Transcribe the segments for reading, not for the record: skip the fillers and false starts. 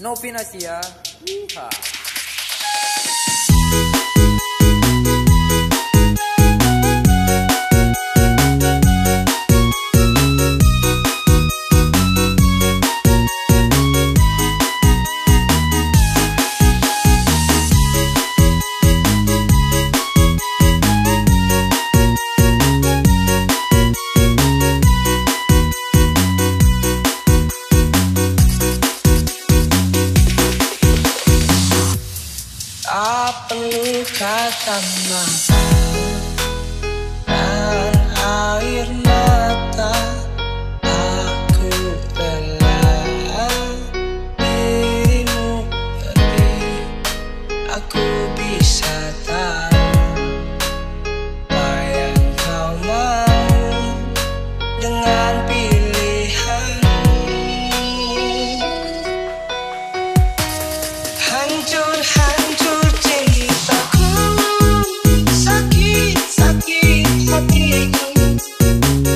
Novinasia. Yeehaw. Tak perlu kata maaf dan air mata. Aku telah dirimu pergi. Aku bisa tahu apa yang kau mau dengan pilihanmu. Hancur cintaku, sakit hatiku.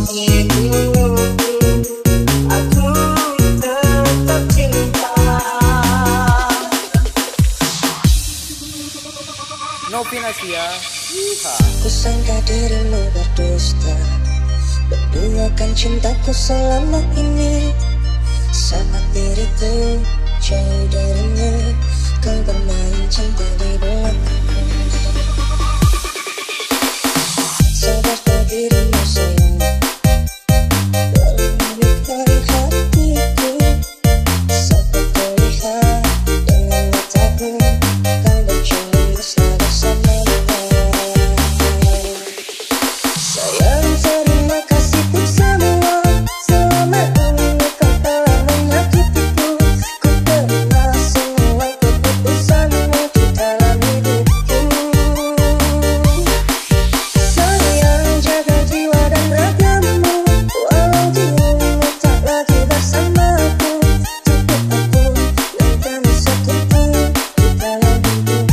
Aku tetap cinta. Novinasia. Kusangka dirimu berdusta, berduakan cintaku selama ini. Saat diriku jauh darimu, kau bermain cinta di belakangku. Sadarkah dirimu sayang, dalam melukai hatiku. Saat kau lihat dengan mataku, kau berjalan mesra bersama dia. Sayang, terima kasih untuk semua. Selama ini kau telah menyakitiku. Ku terima semua keputusanmu di dalam hidupku. Sayang, jaga jiwa dan ragamu. Walau dirimu tak lagi bersamaku, cukup aku yang kami satukan di dalam hidup.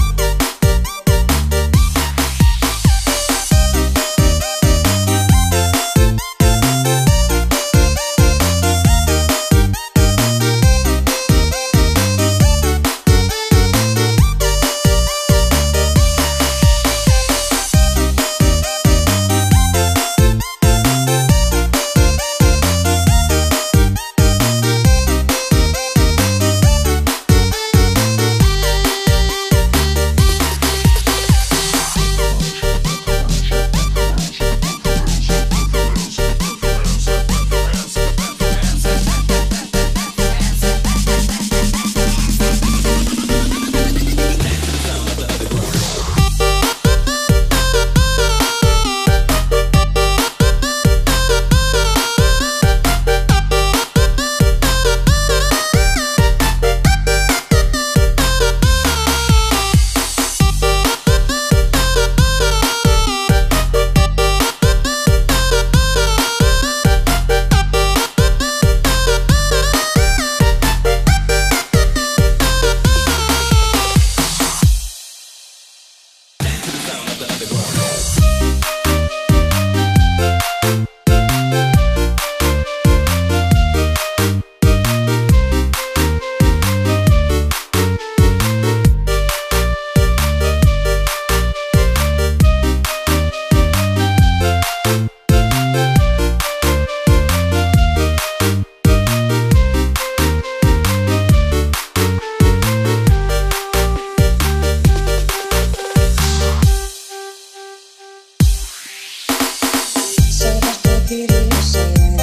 Sadarkah dirimu sayang,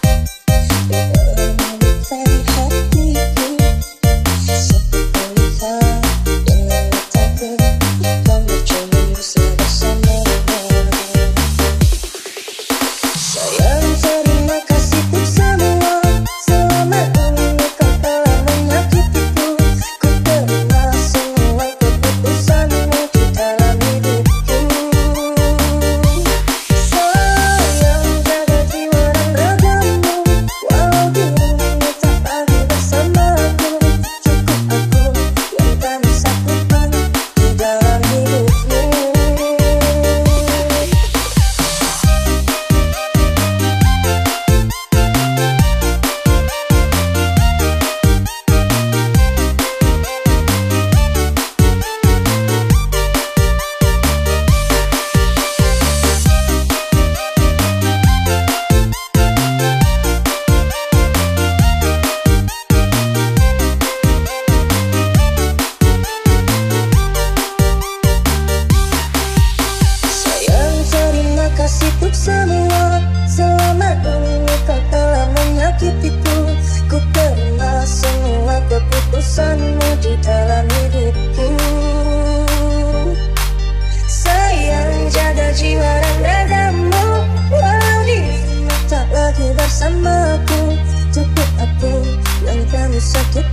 dalam melukai hatiku. Saat kau lihat dengan mataku, kau berjalan mesra bersama dia. Sayang, terima kasih untuk semua. Selama ini kau telah menyakitiku. Ku terima semua keputusanmu di dalam hidupku. Sayang, jaga jiwa dan ragamu. Walau dirimu tak lagi bersamaku, cukup aku yang kami satukan di dalam hidupmu. Sayang, terima kasih untuk semua. Selama ini kau telah menyakitiku. Ku terima semua keputusanmu di dalam hidupku. Sayang, jaga jiwa dan ragamu. Walau dirimu tak lagi bersamaku, cukup aku yang kami satukan